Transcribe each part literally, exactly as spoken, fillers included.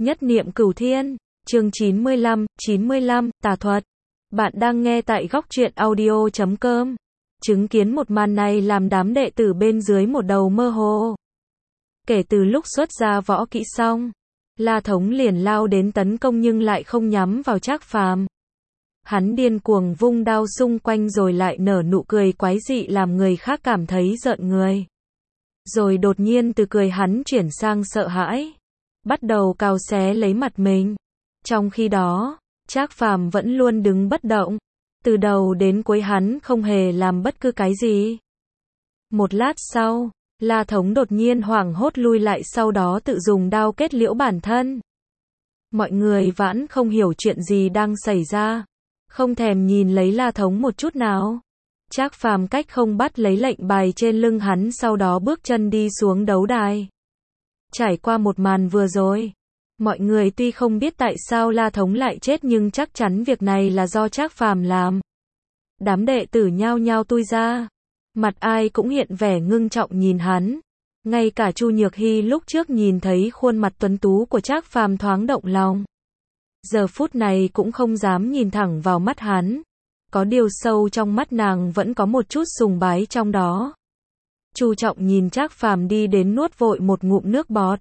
Nhất niệm cửu thiên, chương chín mươi lăm, chín mươi lăm, tà thuật. Bạn đang nghe tại góc truyện audio chấm com. Chứng kiến một màn này làm đám đệ tử bên dưới một đầu mơ hồ. Kể từ lúc xuất ra võ kỹ xong, La Thống liền lao đến tấn công nhưng lại không nhắm vào Trác Phàm. Hắn điên cuồng vung đao xung quanh rồi lại nở nụ cười quái dị làm người khác cảm thấy rợn người. Rồi đột nhiên từ cười hắn chuyển sang sợ hãi, bắt đầu cào xé lấy mặt mình. Trong khi đó, Trác Phàm vẫn luôn đứng bất động, từ đầu đến cuối hắn không hề làm bất cứ cái gì. Một lát sau, La Thống đột nhiên hoảng hốt lui lại, sau đó tự dùng đao kết liễu bản thân. Mọi người vẫn không hiểu chuyện gì đang xảy ra, không thèm nhìn lấy La Thống một chút nào. Trác Phàm cách không bắt lấy lệnh bài trên lưng hắn, sau đó bước chân đi xuống đấu đài. Trải qua một màn vừa rồi, mọi người tuy không biết tại sao La Thống lại chết nhưng chắc chắn việc này là do Trác Phàm làm. Đám đệ tử nhao nhao tui ra, mặt ai cũng hiện vẻ ngưng trọng nhìn hắn. Ngay cả Chu Nhược Hy lúc trước nhìn thấy khuôn mặt tuấn tú của Trác Phàm thoáng động lòng, giờ phút này cũng không dám nhìn thẳng vào mắt hắn. Có điều sâu trong mắt nàng vẫn có một chút sùng bái trong đó. Chu Trọng nhìn Trác Phàm đi đến nuốt vội một ngụm nước bọt.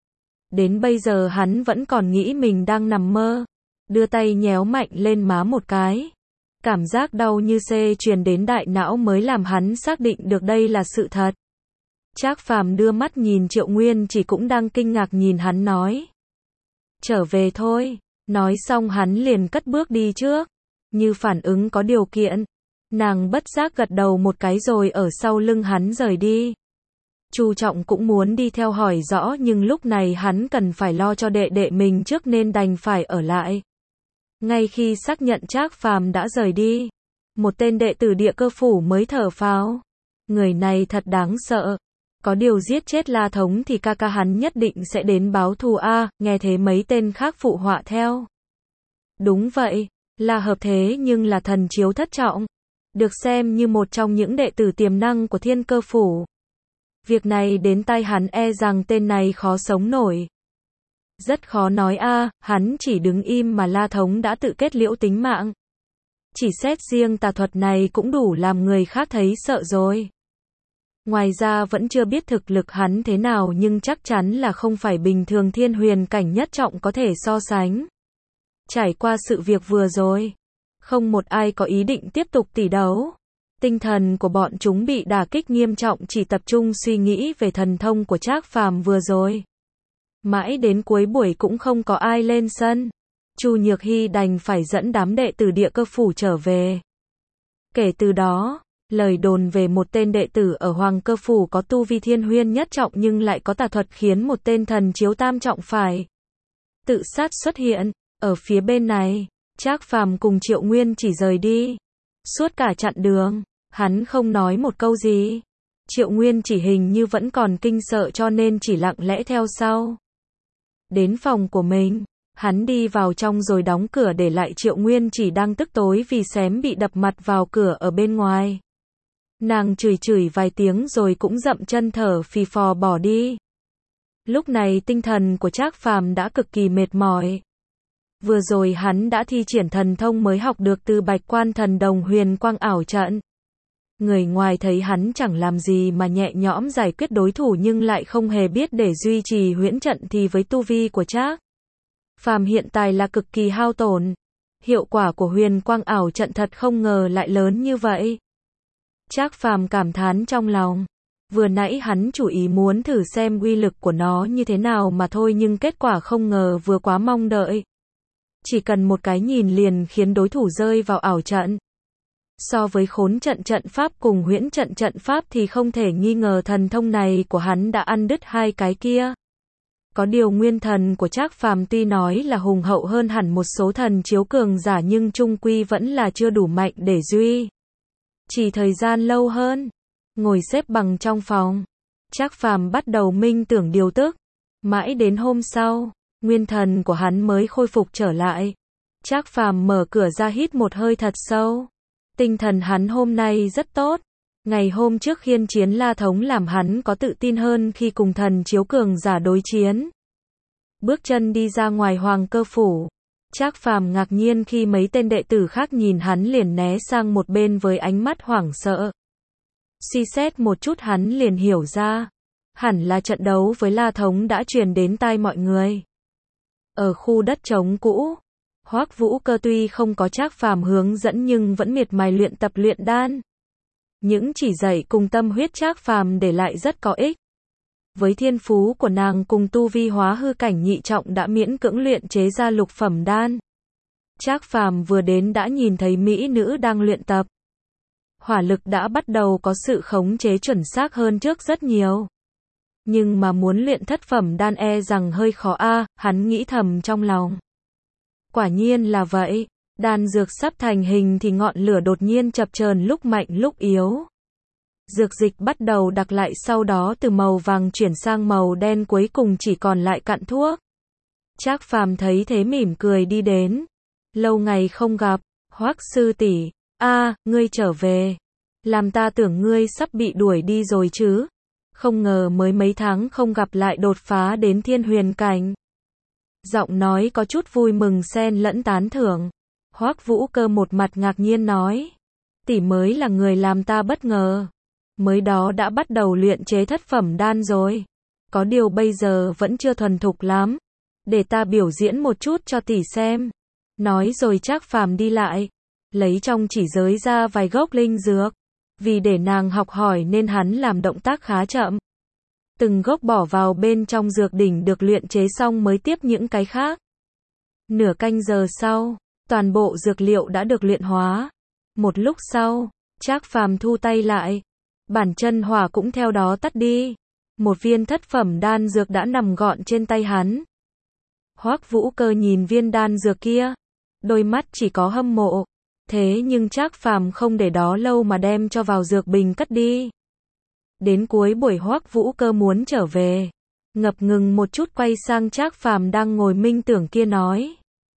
Đến bây giờ hắn vẫn còn nghĩ mình đang nằm mơ. Đưa tay nhéo mạnh lên má một cái. Cảm giác đau như xê truyền đến đại não mới làm hắn xác định được đây là sự thật. Trác Phàm đưa mắt nhìn Triệu Nguyên Chỉ cũng đang kinh ngạc nhìn hắn nói: trở về thôi. Nói xong hắn liền cất bước đi trước. Như phản ứng có điều kiện, nàng bất giác gật đầu một cái rồi ở sau lưng hắn rời đi. Chu Trọng cũng muốn đi theo hỏi rõ nhưng lúc này hắn cần phải lo cho đệ đệ mình trước nên đành phải ở lại. Ngay khi xác nhận Trác Phàm đã rời đi, một tên đệ tử Địa Cơ phủ mới thở phào. Người này thật đáng sợ. Có điều giết chết La Thống thì ca ca hắn nhất định sẽ đến báo thù a. Nghe thế mấy tên khác phụ họa theo. Đúng vậy, là hợp thế nhưng là thần chiếu thất trọng, được xem như một trong những đệ tử tiềm năng của Thiên Cơ phủ. Việc này đến tai hắn e rằng tên này khó sống nổi. Rất khó nói a, hắn chỉ đứng im mà La Thống đã tự kết liễu tính mạng. Chỉ xét riêng tà thuật này cũng đủ làm người khác thấy sợ rồi. Ngoài ra vẫn chưa biết thực lực hắn thế nào nhưng chắc chắn là không phải bình thường thiên huyền cảnh nhất trọng có thể so sánh. Trải qua sự việc vừa rồi, không một ai có ý định tiếp tục tỷ đấu. Tinh thần của bọn chúng bị đả kích nghiêm trọng, chỉ tập trung suy nghĩ về thần thông của Trác Phàm vừa rồi. Mãi đến cuối buổi cũng không có ai lên sân. Chu Nhược Hy đành phải dẫn đám đệ tử Địa Cơ phủ trở về. Kể từ đó, lời đồn về một tên đệ tử ở Hoàng Cơ phủ có tu vi thiên huyên nhất trọng nhưng lại có tà thuật khiến một tên thần chiếu tam trọng phải tự sát xuất hiện. Ở phía bên này, Trác Phàm cùng Triệu Nguyên Chỉ rời đi. Suốt cả chặng đường, hắn không nói một câu gì. Triệu Nguyên Chỉ hình như vẫn còn kinh sợ cho nên chỉ lặng lẽ theo sau. Đến phòng của mình, hắn đi vào trong rồi đóng cửa để lại Triệu Nguyên Chỉ đang tức tối vì xém bị đập mặt vào cửa ở bên ngoài. Nàng chửi chửi vài tiếng rồi cũng dậm chân thở phì phò bỏ đi. Lúc này tinh thần của Trác Phàm đã cực kỳ mệt mỏi. Vừa rồi hắn đã thi triển thần thông mới học được từ Bạch Quan Thần Đồng Huyền Quang ảo trận. Người ngoài thấy hắn chẳng làm gì mà nhẹ nhõm giải quyết đối thủ nhưng lại không hề biết để duy trì huyễn trận thì với tu vi của Trác Phàm hiện tại là cực kỳ hao tổn. Hiệu quả của Huyền Quang ảo trận thật không ngờ lại lớn như vậy. Trác Phàm cảm thán trong lòng. Vừa nãy hắn chủ ý muốn thử xem uy lực của nó như thế nào mà thôi nhưng kết quả không ngờ vừa quá mong đợi. Chỉ cần một cái nhìn liền khiến đối thủ rơi vào ảo trận. So với khốn trận trận pháp cùng huyễn trận trận pháp thì không thể nghi ngờ thần thông này của hắn đã ăn đứt hai cái kia. Có điều nguyên thần của Trác Phàm tuy nói là hùng hậu hơn hẳn một số thần chiếu cường giả nhưng chung quy vẫn là chưa đủ mạnh để duy chỉ thời gian lâu hơn. Ngồi xếp bằng trong phòng, Trác Phàm bắt đầu minh tưởng điều tức. Mãi đến hôm sau, nguyên thần của hắn mới khôi phục trở lại. Trác Phàm mở cửa ra hít một hơi thật sâu. Tinh thần hắn hôm nay rất tốt. Ngày hôm trước khiên chiến La Thống làm hắn có tự tin hơn khi cùng thần chiếu cường giả đối chiến. bước chân đi ra ngoài Hoàng Cơ phủ. Trác Phàm ngạc nhiên khi mấy tên đệ tử khác nhìn hắn liền né sang một bên với ánh mắt hoảng sợ. Suy xét một chút hắn liền hiểu ra, hẳn là trận đấu với La Thống đã truyền đến tai mọi người. Ở khu đất trống cũ, Hoắc Vũ Cơ tuy không có Trác Phàm hướng dẫn nhưng vẫn miệt mài luyện tập luyện đan. Những chỉ dạy cùng tâm huyết Trác Phàm để lại rất có ích. Với thiên phú của nàng cùng tu vi hóa hư cảnh nhị trọng đã miễn cưỡng luyện chế ra lục phẩm đan. Trác Phàm vừa đến đã nhìn thấy mỹ nữ đang luyện tập. Hỏa lực đã bắt đầu có sự khống chế chuẩn xác hơn trước rất nhiều. Nhưng mà muốn luyện thất phẩm đan e rằng hơi khó a, à, hắn nghĩ thầm trong lòng. Quả nhiên là vậy, đan dược sắp thành hình thì ngọn lửa đột nhiên chập chờn lúc mạnh lúc yếu. Dược dịch bắt đầu đặc lại sau đó từ màu vàng chuyển sang màu đen cuối cùng chỉ còn lại cặn thuốc. Trác Phàm thấy thế mỉm cười đi đến. Lâu ngày không gặp, Hoắc sư tỷ, a, ngươi trở về. Làm ta tưởng ngươi sắp bị đuổi đi rồi chứ. Không ngờ mới mấy tháng không gặp lại đột phá đến thiên huyền cảnh. Giọng nói có chút vui mừng xen lẫn tán thưởng. Hoắc Vũ Cơ một mặt ngạc nhiên nói. Tỷ mới là người làm ta bất ngờ. Mới đó đã bắt đầu luyện chế thất phẩm đan rồi. Có điều bây giờ vẫn chưa thuần thục lắm. Để ta biểu diễn một chút cho tỷ xem. Nói rồi Trác Phàm đi lại. Lấy trong chỉ giới ra vài gốc linh dược. Vì để nàng học hỏi nên hắn làm động tác khá chậm. Từng gốc bỏ vào bên trong dược đỉnh được luyện chế xong mới tiếp những cái khác. Nửa canh giờ sau, toàn bộ dược liệu đã được luyện hóa. Một lúc sau, Trác Phàm thu tay lại. Bản chân hỏa cũng theo đó tắt đi. Một viên thất phẩm đan dược đã nằm gọn trên tay hắn. Hoắc Vũ Cơ nhìn viên đan dược kia. Đôi mắt chỉ có hâm mộ. Thế nhưng Trác Phàm không để đó lâu mà đem cho vào dược bình cất đi. Đến cuối buổi Hoắc Vũ Cơ muốn trở về. Ngập ngừng một chút quay sang Trác Phàm đang ngồi minh tưởng kia nói.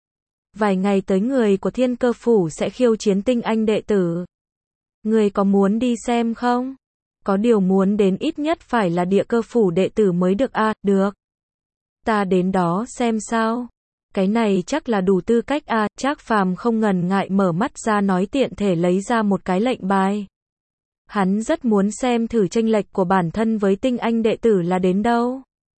Vài ngày tới người của Thiên Cơ Phủ sẽ khiêu chiến tinh anh đệ tử. Người có muốn đi xem không? Có điều muốn đến ít nhất phải là Địa Cơ Phủ đệ tử mới được a, à, được. Ta đến đó xem sao. Cái này chắc là đủ tư cách a, à, Trác Phàm không ngần ngại mở mắt ra nói tiện thể lấy ra một cái lệnh bài. Hắn rất muốn xem thử chênh lệch của bản thân với tinh anh đệ tử là đến đâu.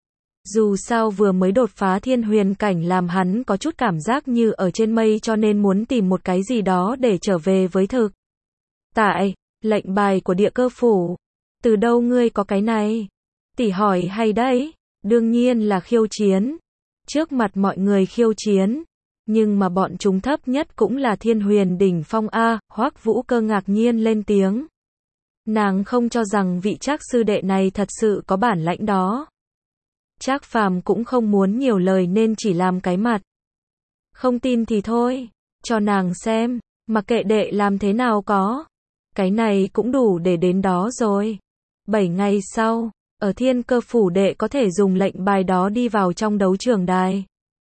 Dù sao vừa mới đột phá thiên huyền cảnh làm hắn có chút cảm giác như ở trên mây cho nên muốn tìm một cái gì đó để trở về với thực. Tại, lệnh bài của Địa Cơ Phủ. Từ đâu ngươi có cái này? Tỷ hỏi hay đấy, đương nhiên là khiêu chiến. Trước mặt mọi người khiêu chiến. Nhưng mà bọn chúng thấp nhất cũng là thiên huyền đỉnh phong A, Hoắc Vũ Cơ ngạc nhiên lên tiếng. Nàng không cho rằng vị Trác sư đệ này thật sự có bản lãnh đó. Trác Phàm cũng không muốn nhiều lời nên chỉ làm cái mặt. Không tin thì thôi, cho nàng xem, mặc kệ đệ làm thế nào có. Cái này cũng đủ để đến đó rồi. Bảy ngày sau, ở Thiên Cơ Phủ đệ có thể dùng lệnh bài đó đi vào trong đấu trường đài.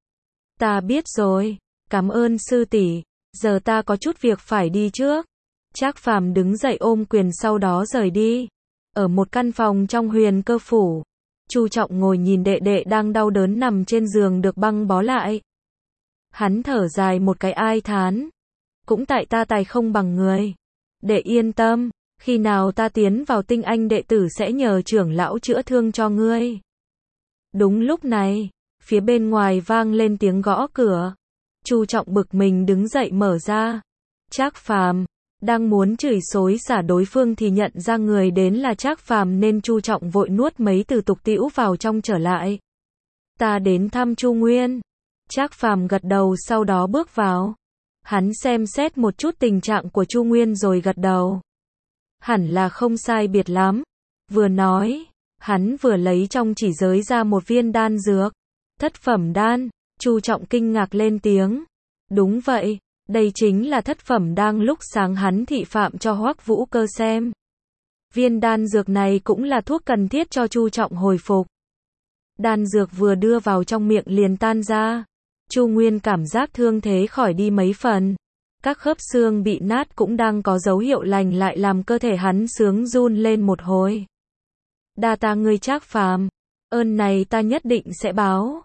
Ta biết rồi, cảm ơn sư tỷ, giờ ta có chút việc phải đi trước. Trác Phàm đứng dậy ôm quyền sau đó rời đi. Ở một căn phòng trong Huyền Cơ Phủ, Chu Trọng ngồi nhìn đệ đệ đang đau đớn nằm trên giường được băng bó lại. Hắn thở dài một cái ai thán. Cũng tại ta tài không bằng người. Đệ yên tâm, khi nào ta tiến vào tinh anh đệ tử sẽ nhờ trưởng lão chữa thương cho ngươi. Đúng lúc này, phía bên ngoài vang lên tiếng gõ cửa. Chu Trọng bực mình đứng dậy mở ra. Trác Phàm đang muốn chửi xối xả đối phương thì nhận ra người đến là Trác Phàm nên Chu Trọng vội nuốt mấy từ tục tĩu vào trong trở lại. Ta đến thăm Chu Nguyên. Trác Phàm gật đầu sau đó bước vào. Hắn xem xét một chút tình trạng của Chu Nguyên rồi gật đầu. Hẳn là không sai biệt lắm. Vừa nói, hắn vừa lấy trong chỉ giới ra một viên đan dược. Thất phẩm đan, Chu Trọng kinh ngạc lên tiếng. Đúng vậy, đây chính là thất phẩm đan lúc sáng hắn thị phạm cho Hoắc Vũ Cơ xem. Viên đan dược này cũng là thuốc cần thiết cho Chu Trọng hồi phục. Đan dược vừa đưa vào trong miệng liền tan ra. Chu Nguyên cảm giác thương thế khỏi đi mấy phần. Các khớp xương bị nát cũng đang có dấu hiệu lành lại làm cơ thể hắn sướng run lên một hồi. Đa tạ ngươi Trác Phàm, ơn này ta nhất định sẽ báo.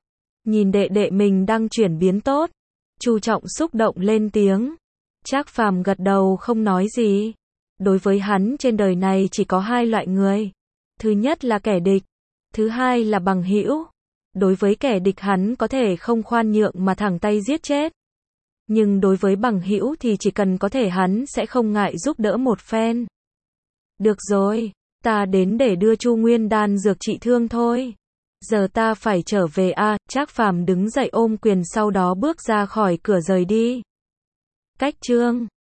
Nhìn đệ đệ mình đang chuyển biến tốt, Chu Trọng xúc động lên tiếng. Trác Phàm gật đầu không nói gì. Đối với hắn trên đời này chỉ có hai loại người. Thứ nhất là kẻ địch, thứ hai là bằng hữu. Đối với kẻ địch hắn có thể không khoan nhượng mà thẳng tay giết chết. Nhưng đối với bằng hữu thì chỉ cần có thể hắn sẽ không ngại giúp đỡ một phen. Được rồi, ta đến để đưa Chu Nguyên đan dược trị thương thôi. Giờ ta phải trở về a. À, Trác Phàm đứng dậy ôm quyền sau đó bước ra khỏi cửa rời đi. Cách chương